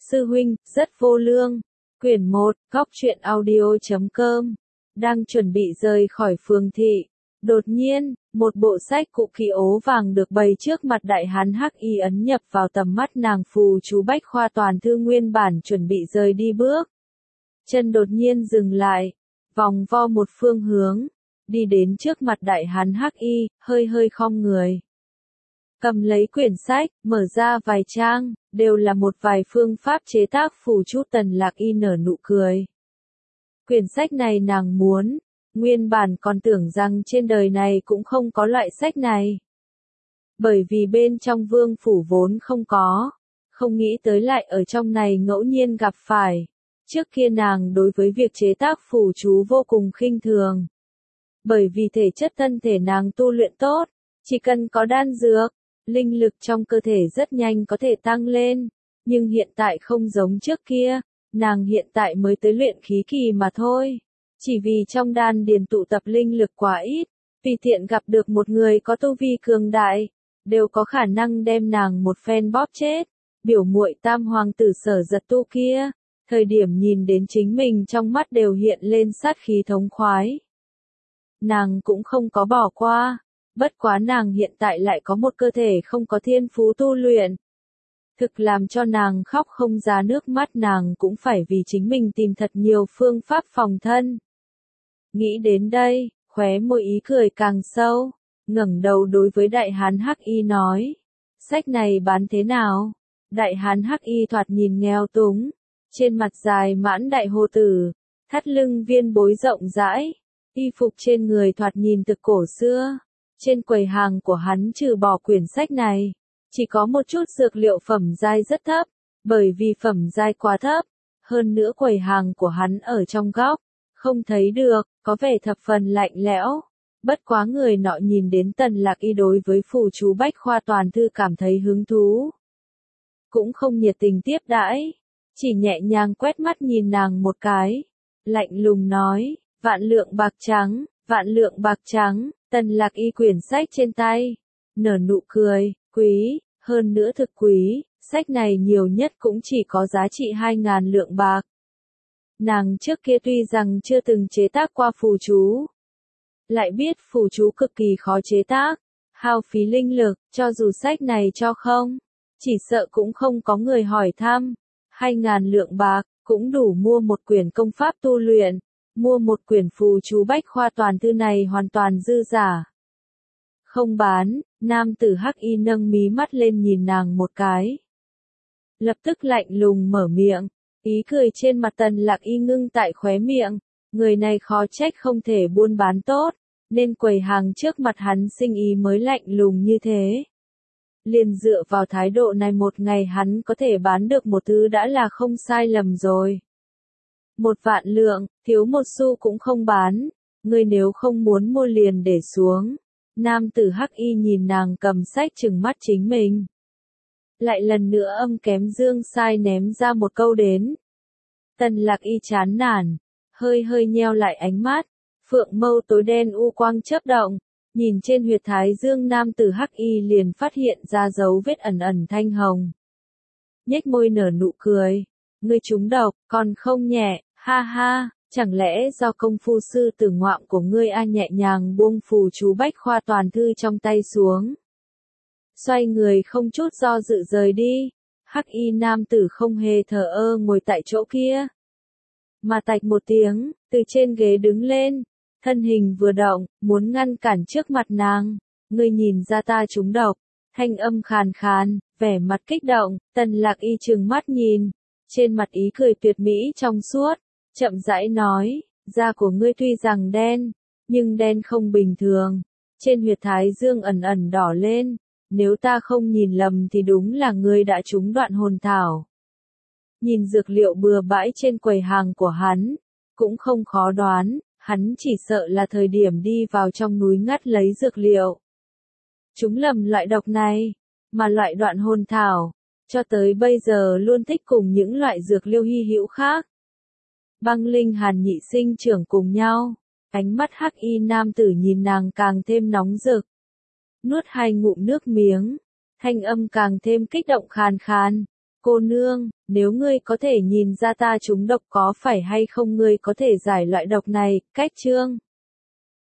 Sư huynh, rất vô lương. Quyển 1, Góc truyện audio.com. Đang chuẩn bị rời khỏi phường thị. Đột nhiên, một bộ sách cụ kỳ ố vàng được bày trước mặt đại hán hắc y ấn nhập vào tầm mắt nàng. Phù chú Bách Khoa Toàn Thư nguyên bản chuẩn bị rời đi bước. Chân đột nhiên dừng lại, vòng vo một phương hướng, đi đến trước mặt đại hán hắc y, hơi khom người. Cầm lấy quyển sách, mở ra vài trang, đều là một vài phương pháp chế tác phù chú. Tần Lạc Y nở nụ cười. Quyển sách này nàng muốn, nguyên bản còn tưởng rằng trên đời này cũng không có loại sách này. Bởi vì bên trong vương phủ vốn không có, không nghĩ tới lại ở trong này ngẫu nhiên gặp phải. Trước kia nàng đối với việc chế tác phù chú vô cùng khinh thường. Bởi vì thể chất thân thể nàng tu luyện tốt, chỉ cần có đan dược, linh lực trong cơ thể rất nhanh có thể tăng lên, nhưng hiện tại không giống trước kia, nàng hiện tại mới tới luyện khí kỳ mà thôi. Chỉ vì trong đan điền tụ tập linh lực quá ít, tùy tiện gặp được một người có tu vi cường đại, đều có khả năng đem nàng một phen bóp chết. Biểu muội Tam hoàng tử Sở Giật Tu kia, thời điểm nhìn đến chính mình trong mắt đều hiện lên sát khí thống khoái. Nàng cũng không có bỏ qua. Bất quá nàng hiện tại lại có một cơ thể không có thiên phú tu luyện. Thực làm cho nàng khóc không ra nước mắt. Nàng cũng phải vì chính mình tìm thật nhiều phương pháp phòng thân. Nghĩ đến đây, khóe môi ý cười càng sâu, ngẩng đầu đối với đại hán hắc y nói. Sách này bán thế nào? Đại hán hắc y thoạt nhìn nghèo túng, trên mặt dài mãn đại hồ tử, thắt lưng viên bối rộng rãi, y phục trên người thoạt nhìn thực cổ xưa. Trên quầy hàng của hắn trừ bỏ quyển sách này, chỉ có một chút dược liệu phẩm giai rất thấp, bởi vì phẩm giai quá thấp, hơn nữa quầy hàng của hắn ở trong góc, không thấy được, có vẻ thập phần lạnh lẽo. Bất quá người nọ nhìn đến Tần Lạc Y đối với phù chú Bách Khoa Toàn Thư cảm thấy hứng thú. Cũng không nhiệt tình tiếp đãi, chỉ nhẹ nhàng quét mắt nhìn nàng một cái, lạnh lùng nói, vạn lượng bạc trắng, vạn lượng bạc trắng. Tần Lạc Y quyển sách trên tay, nở nụ cười, quý, hơn nữa thực quý, sách này nhiều nhất cũng chỉ có giá trị 2.000 lượng bạc. Nàng trước kia tuy rằng chưa từng chế tác qua phù chú, lại biết phù chú cực kỳ khó chế tác, hao phí linh lực, cho dù sách này cho không, chỉ sợ cũng không có người hỏi thăm. 2.000 lượng bạc, cũng đủ mua một quyển công pháp tu luyện. Mua một quyển phù chú Bách Khoa Toàn Thư này hoàn toàn dư giả. Không bán, nam tử hắc y nâng mí mắt lên nhìn nàng một cái. Lập tức lạnh lùng mở miệng, ý cười trên mặt Tần Lạc Y ngưng tại khóe miệng. Người này khó trách không thể buôn bán tốt, nên quầy hàng trước mặt hắn sinh ý mới lạnh lùng như thế. Liền dựa vào thái độ này một ngày hắn có thể bán được một thứ đã là không sai lầm rồi. 1.000 lượng, thiếu một xu cũng không bán, ngươi nếu không muốn mua liền để xuống. Nam tử hắc y nhìn nàng cầm sách trừng mắt chính mình. Lại lần nữa âm kém dương sai ném ra một câu đến. Tần Lạc Y chán nản, hơi nheo lại ánh mắt, phượng mâu tối đen u quang chớp động, nhìn trên huyệt thái dương nam tử hắc y liền phát hiện ra dấu vết ẩn thanh hồng. Nhếch môi nở nụ cười, ngươi trúng độc, còn không nhẹ. Ha ha, chẳng lẽ do công phu sư tử ngoạm của ngươi nhẹ nhàng buông phù chú Bách Khoa Toàn Thư trong tay xuống. Xoay người không chút do dự rời đi, hắc y nam tử không hề thờ ơ ngồi tại chỗ kia. Mà tạch một tiếng, từ trên ghế đứng lên, thân hình vừa động, muốn ngăn cản trước mặt nàng. Ngươi nhìn ra ta trúng độc, thanh âm khàn khàn, vẻ mặt kích động. Tần Lạc Y trừng mắt nhìn, trên mặt ý cười tuyệt mỹ trong suốt. Chậm rãi nói, da của ngươi tuy rằng đen, nhưng đen không bình thường. Trên huyệt thái dương ẩn đỏ lên, nếu ta không nhìn lầm thì đúng là ngươi đã trúng đoạn hồn thảo. Nhìn dược liệu bừa bãi trên quầy hàng của hắn, cũng không khó đoán, hắn chỉ sợ là thời điểm đi vào trong núi ngắt lấy dược liệu. Chúng lầm loại độc này, mà loại đoạn hồn thảo, cho tới bây giờ luôn thích cùng những loại dược liệu hy hữu khác. Băng linh hàn nhị sinh trưởng cùng nhau, ánh mắt hắc y nam tử nhìn nàng càng thêm nóng rực. Nuốt 2 ngụm nước miếng, thanh âm càng thêm kích động khàn khàn, Cô nương, nếu ngươi có thể nhìn ra ta trúng độc có phải hay không ngươi có thể giải loại độc này, cách chương.